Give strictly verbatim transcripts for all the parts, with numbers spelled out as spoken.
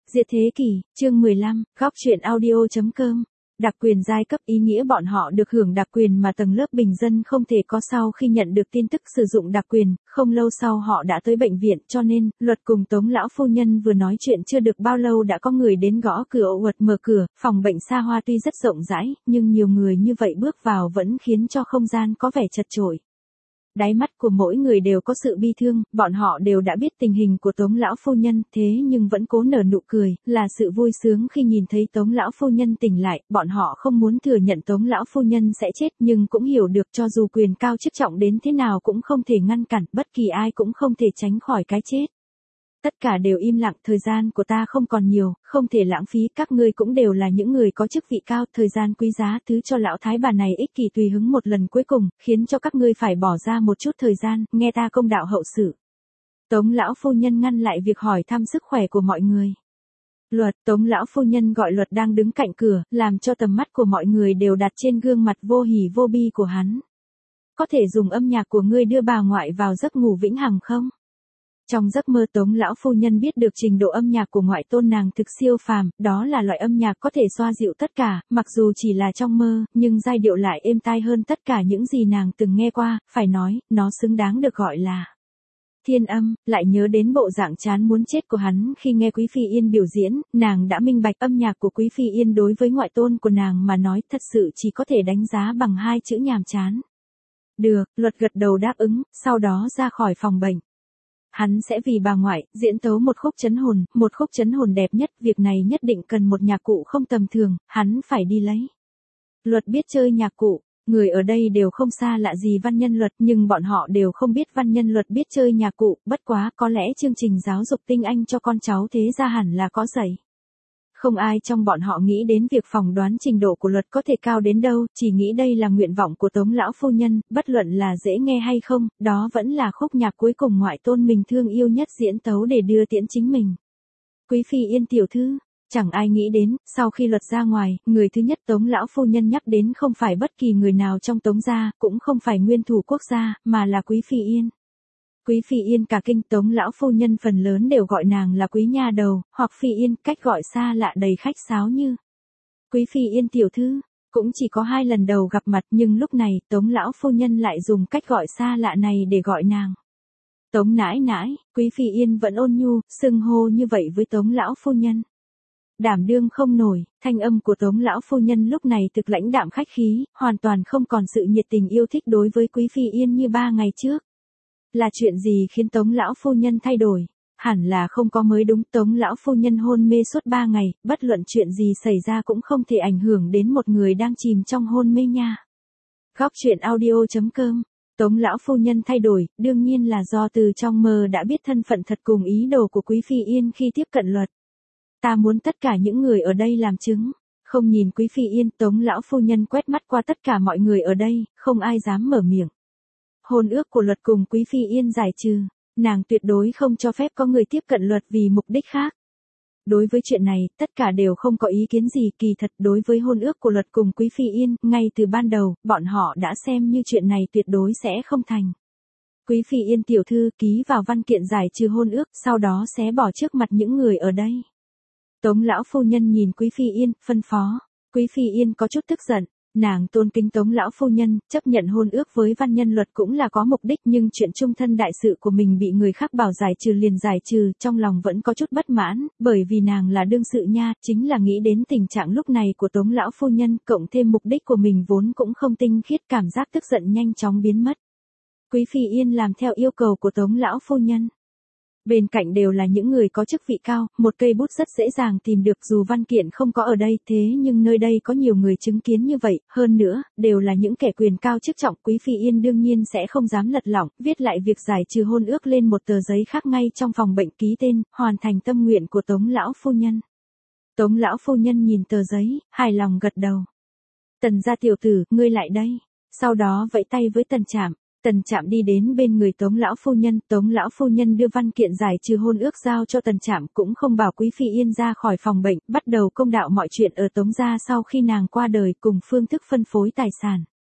Diệt thế kỷ, chương mười lăm, góc truyện audio.com. Đặc quyền giai cấp ý nghĩa bọn họ được hưởng đặc quyền mà tầng lớp bình dân không thể có sau khi nhận được tin tức sử dụng đặc quyền, không lâu sau họ đã tới bệnh viện cho nên, Luật cùng Tống lão phu nhân vừa nói chuyện chưa được bao lâu đã có người đến gõ cửa ồ uột mở cửa, phòng bệnh xa hoa tuy rất rộng rãi, nhưng nhiều người như vậy bước vào vẫn khiến cho không gian có vẻ chật chội. Đáy mắt của mỗi người đều có sự bi thương, bọn họ đều đã biết tình hình của Tống lão phu nhân, thế nhưng vẫn cố nở nụ cười, là sự vui sướng khi nhìn thấy Tống lão phu nhân tỉnh lại, bọn họ không muốn thừa nhận Tống lão phu nhân sẽ chết, nhưng cũng hiểu được cho dù quyền cao chức trọng đến thế nào cũng không thể ngăn cản, bất kỳ ai cũng không thể tránh khỏi cái chết. Tất cả đều im lặng, thời gian của ta không còn nhiều, không thể lãng phí, các ngươi cũng đều là những người có chức vị cao, thời gian quý giá, thứ cho lão thái bà này ích kỷ tùy hứng một lần cuối cùng, khiến cho các ngươi phải bỏ ra một chút thời gian, nghe ta công đạo hậu sự. Tống lão phu nhân ngăn lại việc hỏi thăm sức khỏe của mọi người. Luật, Tống lão phu nhân gọi Luật đang đứng cạnh cửa, làm cho tầm mắt của mọi người đều đặt trên gương mặt vô hỉ vô bi của hắn. Có thể dùng âm nhạc của ngươi đưa bà ngoại vào giấc ngủ vĩnh hằng không? Trong giấc mơ Tống lão phu nhân biết được trình độ âm nhạc của ngoại tôn nàng thực siêu phàm, đó là loại âm nhạc có thể xoa dịu tất cả, mặc dù chỉ là trong mơ, nhưng giai điệu lại êm tai hơn tất cả những gì nàng từng nghe qua, phải nói, nó xứng đáng được gọi là thiên âm. Lại nhớ đến bộ dạng chán muốn chết của hắn khi nghe Quý Phi Yên biểu diễn, nàng đã minh bạch âm nhạc của Quý Phi Yên đối với ngoại tôn của nàng mà nói thật sự chỉ có thể đánh giá bằng hai chữ nhàm chán. Được, Luật gật đầu đáp ứng, sau đó ra khỏi phòng bệnh. Hắn sẽ vì bà ngoại, diễn tấu một khúc trấn hồn, một khúc trấn hồn đẹp nhất, việc này nhất định cần một nhạc cụ không tầm thường, hắn phải đi lấy. Luật biết chơi nhạc cụ, người ở đây đều không xa lạ gì văn nhân Luật, nhưng bọn họ đều không biết văn nhân Luật biết chơi nhạc cụ, bất quá có lẽ chương trình giáo dục tinh anh cho con cháu thế ra hẳn là có dạy. Không ai trong bọn họ nghĩ đến việc phỏng đoán trình độ của Luật có thể cao đến đâu, chỉ nghĩ đây là nguyện vọng của Tống lão phu nhân, bất luận là dễ nghe hay không, đó vẫn là khúc nhạc cuối cùng ngoại tôn mình thương yêu nhất diễn tấu để đưa tiễn chính mình. Quý Phi Yên tiểu thư, chẳng ai nghĩ đến, sau khi Luật ra ngoài, người thứ nhất Tống lão phu nhân nhắc đến không phải bất kỳ người nào trong Tống gia, cũng không phải nguyên thủ quốc gia, mà là Quý Phi Yên. Quý Phi Yên cả kinh, Tống lão phu nhân phần lớn đều gọi nàng là Quý nha đầu, hoặc Phi Yên, cách gọi xa lạ đầy khách sáo như Quý Phi Yên tiểu thư. Cũng chỉ có hai lần đầu gặp mặt nhưng lúc này Tống lão phu nhân lại dùng cách gọi xa lạ này để gọi nàng. Tống nãi nãi, Quý Phi Yên vẫn ôn nhu, xưng hô như vậy với Tống lão phu nhân. Đảm đương không nổi, thanh âm của Tống lão phu nhân lúc này thực lãnh đạm khách khí, hoàn toàn không còn sự nhiệt tình yêu thích đối với Quý Phi Yên như ba ngày trước. Là chuyện gì khiến Tống lão phu nhân thay đổi? Hẳn là không có mới đúng, Tống lão phu nhân hôn mê suốt ba ngày, bất luận chuyện gì xảy ra cũng không thể ảnh hưởng đến một người đang chìm trong hôn mê nha. Góc truyện audio.com. Tống lão phu nhân thay đổi, đương nhiên là do từ trong mơ đã biết thân phận thật cùng ý đồ của Quý Phi Yên khi tiếp cận Luật. Ta muốn tất cả những người ở đây làm chứng. Không nhìn Quý Phi Yên, Tống lão phu nhân quét mắt qua tất cả mọi người ở đây, không ai dám mở miệng. Hôn ước của Luật cùng Quý Phi Yên giải trừ, nàng tuyệt đối không cho phép có người tiếp cận Luật vì mục đích khác. Đối với chuyện này, tất cả đều không có ý kiến gì, kỳ thật đối với hôn ước của Luật cùng Quý Phi Yên, ngay từ ban đầu, bọn họ đã xem như chuyện này tuyệt đối sẽ không thành. Quý Phi Yên tiểu thư ký vào văn kiện giải trừ hôn ước, sau đó xé bỏ trước mặt những người ở đây. Tống lão phu nhân nhìn Quý Phi Yên, phân phó. Quý Phi Yên có chút tức giận. Nàng tôn kính Tống lão phu nhân, chấp nhận hôn ước với văn nhân Luật cũng là có mục đích, nhưng chuyện chung thân đại sự của mình bị người khác bảo giải trừ liền giải trừ, trong lòng vẫn có chút bất mãn, bởi vì nàng là đương sự nha, chính là nghĩ đến tình trạng lúc này của Tống lão phu nhân, cộng thêm mục đích của mình vốn cũng không tinh khiết, cảm giác tức giận nhanh chóng biến mất. Quý Phi Yên làm theo yêu cầu của Tống lão phu nhân. Bên cạnh đều là những người có chức vị cao, một cây bút rất dễ dàng tìm được dù văn kiện không có ở đây, thế nhưng nơi đây có nhiều người chứng kiến như vậy, hơn nữa, đều là những kẻ quyền cao chức trọng, Quý Phi Yên đương nhiên sẽ không dám lật lỏng, viết lại việc giải trừ hôn ước lên một tờ giấy khác ngay trong phòng bệnh ký tên, hoàn thành tâm nguyện của Tống lão phu nhân. Tống lão phu nhân nhìn tờ giấy, hài lòng gật đầu. Tần gia tiểu tử, ngươi lại đây. Sau đó vẫy tay với Tần Trạm. Tần Trạm đi đến bên người Tống lão phu nhân, Tống lão phu nhân đưa văn kiện giải trừ hôn ước giao cho Tần Trạm, cũng không bảo Quý Phi Yên ra khỏi phòng bệnh, bắt đầu công đạo mọi chuyện ở Tống gia sau khi nàng qua đời cùng phương thức phân phối tài sản.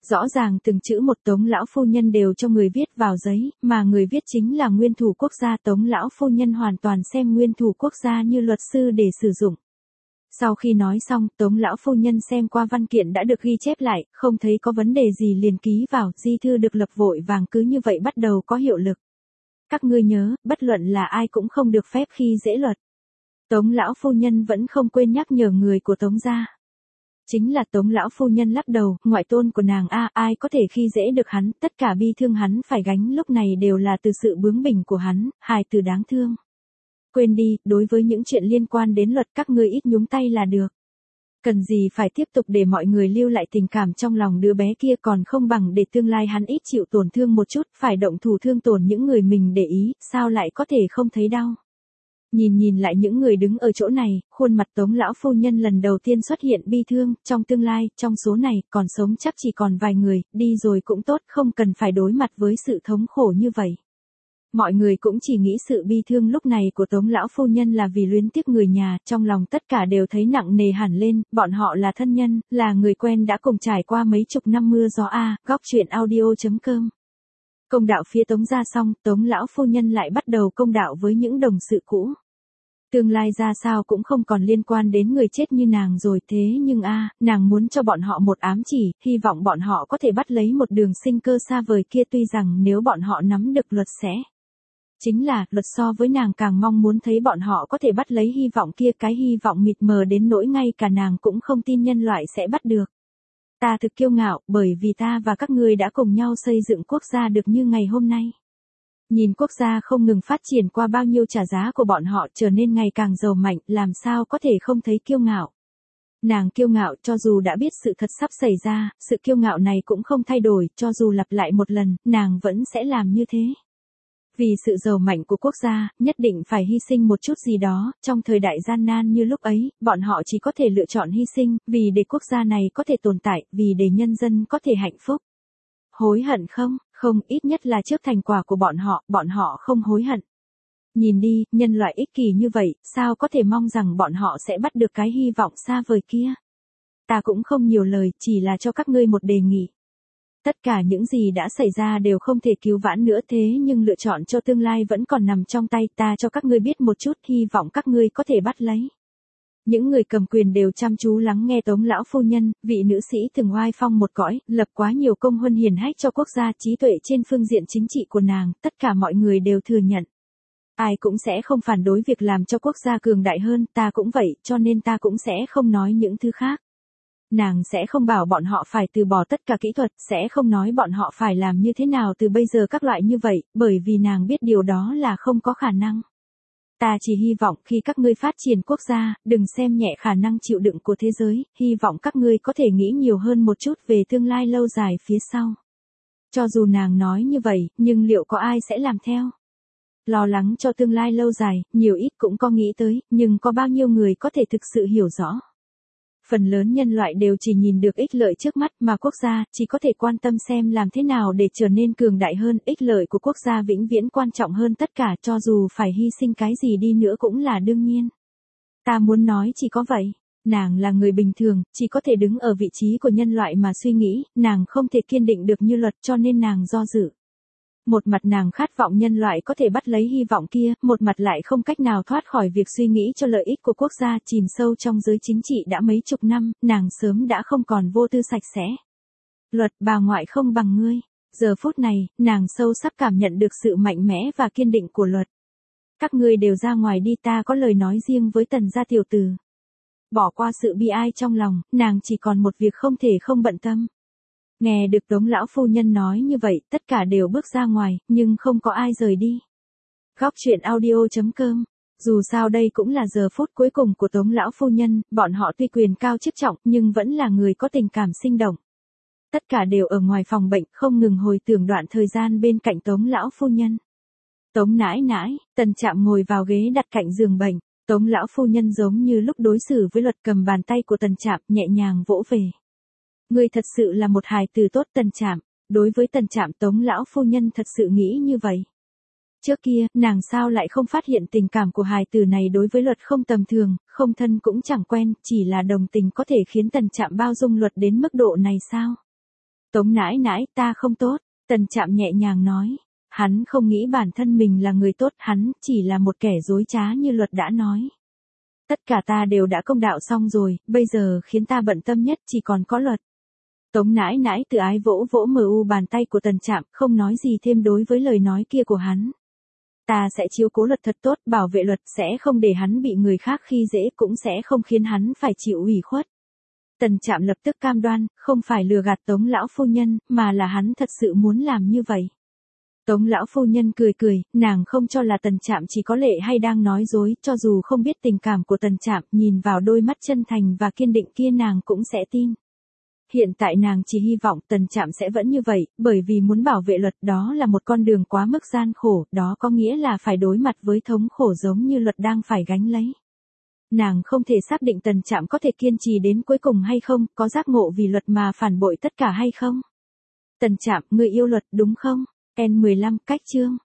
Rõ ràng từng chữ một Tống lão phu nhân đều cho người viết vào giấy, mà người viết chính là nguyên thủ quốc gia. Tống lão phu nhân hoàn toàn xem nguyên thủ quốc gia như luật sư để sử dụng. Sau khi nói xong, Tống lão phu nhân xem qua văn kiện đã được ghi chép lại, không thấy có vấn đề gì liền ký vào, di thư được lập vội vàng cứ như vậy bắt đầu có hiệu lực. Các ngươi nhớ, bất luận là ai cũng không được phép khi dễ luật. Tống lão phu nhân vẫn không quên nhắc nhở người của Tống gia. Chính là Tống lão phu nhân lắc đầu, ngoại tôn của nàng a, ai có thể khi dễ được hắn, tất cả bi thương hắn phải gánh lúc này đều là từ sự bướng bỉnh của hắn, hài từ đáng thương. Quên đi, đối với những chuyện liên quan đến luật các ngươi ít nhúng tay là được. Cần gì phải tiếp tục để mọi người lưu lại tình cảm trong lòng đứa bé kia, còn không bằng để tương lai hắn ít chịu tổn thương một chút, phải động thủ thương tổn những người mình để ý, sao lại có thể không thấy đau. Nhìn nhìn lại những người đứng ở chỗ này, khuôn mặt Tống lão phu nhân lần đầu tiên xuất hiện bi thương, trong tương lai, trong số này, còn sống chắc chỉ còn vài người, đi rồi cũng tốt, không cần phải đối mặt với sự thống khổ như vậy. Mọi người cũng chỉ nghĩ sự bi thương lúc này của Tống lão phu nhân là vì luyến tiếc người nhà, trong lòng tất cả đều thấy nặng nề hẳn lên, bọn họ là thân nhân, là người quen đã cùng trải qua mấy chục năm mưa gió a, góc truyện audio chấm com. Công đạo phía Tống gia xong, Tống lão phu nhân lại bắt đầu công đạo với những đồng sự cũ. Tương lai ra sao cũng không còn liên quan đến người chết như nàng rồi, thế nhưng a, nàng muốn cho bọn họ một ám chỉ, hy vọng bọn họ có thể bắt lấy một đường sinh cơ xa vời kia, tuy rằng nếu bọn họ nắm được luật sẽ. Chính là, luật so với nàng càng mong muốn thấy bọn họ có thể bắt lấy hy vọng kia, cái hy vọng mịt mờ đến nỗi ngay cả nàng cũng không tin nhân loại sẽ bắt được. Ta thực kiêu ngạo, bởi vì ta và các ngươi đã cùng nhau xây dựng quốc gia được như ngày hôm nay. Nhìn quốc gia không ngừng phát triển qua bao nhiêu trả giá của bọn họ trở nên ngày càng giàu mạnh, làm sao có thể không thấy kiêu ngạo. Nàng kiêu ngạo cho dù đã biết sự thật sắp xảy ra, sự kiêu ngạo này cũng không thay đổi, cho dù lặp lại một lần, nàng vẫn sẽ làm như thế. Vì sự giàu mạnh của quốc gia, nhất định phải hy sinh một chút gì đó, trong thời đại gian nan như lúc ấy, bọn họ chỉ có thể lựa chọn hy sinh, vì để quốc gia này có thể tồn tại, vì để nhân dân có thể hạnh phúc. Hối hận không? Không, ít nhất là trước thành quả của bọn họ, bọn họ không hối hận. Nhìn đi, nhân loại ích kỷ như vậy, sao có thể mong rằng bọn họ sẽ bắt được cái hy vọng xa vời kia? Ta cũng không nhiều lời, chỉ là cho các ngươi một đề nghị. Tất cả những gì đã xảy ra đều không thể cứu vãn nữa, thế nhưng lựa chọn cho tương lai vẫn còn nằm trong tay ta, cho các ngươi biết một chút, hy vọng các ngươi có thể bắt lấy. Những người cầm quyền đều chăm chú lắng nghe Tống lão phu nhân, vị nữ sĩ từng oai phong một cõi, lập quá nhiều công huân hiển hách cho quốc gia, trí tuệ trên phương diện chính trị của nàng, tất cả mọi người đều thừa nhận. Ai cũng sẽ không phản đối việc làm cho quốc gia cường đại hơn, ta cũng vậy, cho nên ta cũng sẽ không nói những thứ khác. Nàng sẽ không bảo bọn họ phải từ bỏ tất cả kỹ thuật, sẽ không nói bọn họ phải làm như thế nào từ bây giờ các loại như vậy, bởi vì nàng biết điều đó là không có khả năng. Ta chỉ hy vọng khi các ngươi phát triển quốc gia, đừng xem nhẹ khả năng chịu đựng của thế giới, hy vọng các ngươi có thể nghĩ nhiều hơn một chút về tương lai lâu dài phía sau. Cho dù nàng nói như vậy, nhưng liệu có ai sẽ làm theo? Lo lắng cho tương lai lâu dài, nhiều ít cũng có nghĩ tới, nhưng có bao nhiêu người có thể thực sự hiểu rõ? Phần lớn nhân loại đều chỉ nhìn được ích lợi trước mắt, mà quốc gia chỉ có thể quan tâm xem làm thế nào để trở nên cường đại hơn, ích lợi của quốc gia vĩnh viễn quan trọng hơn tất cả, cho dù phải hy sinh cái gì đi nữa cũng là đương nhiên. Ta muốn nói chỉ có vậy, nàng là người bình thường, chỉ có thể đứng ở vị trí của nhân loại mà suy nghĩ, nàng không thể kiên định được như luật cho nên nàng do dự. Một mặt nàng khát vọng nhân loại có thể bắt lấy hy vọng kia, một mặt lại không cách nào thoát khỏi việc suy nghĩ cho lợi ích của quốc gia, chìm sâu trong giới chính trị đã mấy chục năm, nàng sớm đã không còn vô tư sạch sẽ. Luật, bà ngoại không bằng ngươi. Giờ phút này, nàng sâu sắc cảm nhận được sự mạnh mẽ và kiên định của luật. Các ngươi đều ra ngoài đi, ta có lời nói riêng với Tần gia tiểu tử. Bỏ qua sự bi ai trong lòng, nàng chỉ còn một việc không thể không bận tâm. Nghe được Tống lão phu nhân nói như vậy, tất cả đều bước ra ngoài, nhưng không có ai rời đi. Góc truyện audio chấm com. Dù sao đây cũng là giờ phút cuối cùng của Tống lão phu nhân, bọn họ tuy quyền cao chức trọng, nhưng vẫn là người có tình cảm sinh động. Tất cả đều ở ngoài phòng bệnh, không ngừng hồi tưởng đoạn thời gian bên cạnh Tống lão phu nhân. Tống nãi nãi, Tần Trạm ngồi vào ghế đặt cạnh giường bệnh, Tống lão phu nhân giống như lúc đối xử với luật, cầm bàn tay của Tần Trạm nhẹ nhàng vỗ về. Ngươi thật sự là một hài tử tốt, Tần Trạm. Đối với Tần Trạm, Tống lão phu nhân thật sự nghĩ như vậy. Trước kia, nàng sao lại không phát hiện tình cảm của hài tử này đối với luật không tầm thường, không thân cũng chẳng quen, chỉ là đồng tình có thể khiến Tần Trạm bao dung luật đến mức độ này sao? Tống nãi nãi, ta không tốt, Tần Trạm nhẹ nhàng nói. Hắn không nghĩ bản thân mình là người tốt, hắn chỉ là một kẻ dối trá như luật đã nói. Tất cả ta đều đã công đạo xong rồi, bây giờ khiến ta bận tâm nhất chỉ còn có luật. Tống nãi nãi tự ái vỗ vỗ mờ u bàn tay của Tần Trạm, không nói gì thêm đối với lời nói kia của hắn. Ta sẽ chiếu cố luật thật tốt, bảo vệ luật, sẽ không để hắn bị người khác khi dễ, cũng sẽ không khiến hắn phải chịu ủy khuất. Tần Trạm lập tức cam đoan, không phải lừa gạt Tống lão phu nhân, mà là hắn thật sự muốn làm như vậy. Tống lão phu nhân cười cười, nàng không cho là Tần Trạm chỉ có lệ hay đang nói dối, cho dù không biết tình cảm của Tần Trạm, nhìn vào đôi mắt chân thành và kiên định kia nàng cũng sẽ tin. Hiện tại nàng chỉ hy vọng Tần Trạm sẽ vẫn như vậy, bởi vì muốn bảo vệ luật đó là một con đường quá mức gian khổ, đó có nghĩa là phải đối mặt với thống khổ giống như luật đang phải gánh lấy. Nàng không thể xác định Tần Trạm có thể kiên trì đến cuối cùng hay không, có giác ngộ vì luật mà phản bội tất cả hay không. Tần Trạm, ngươi yêu luật đúng không? N mười lăm cách chương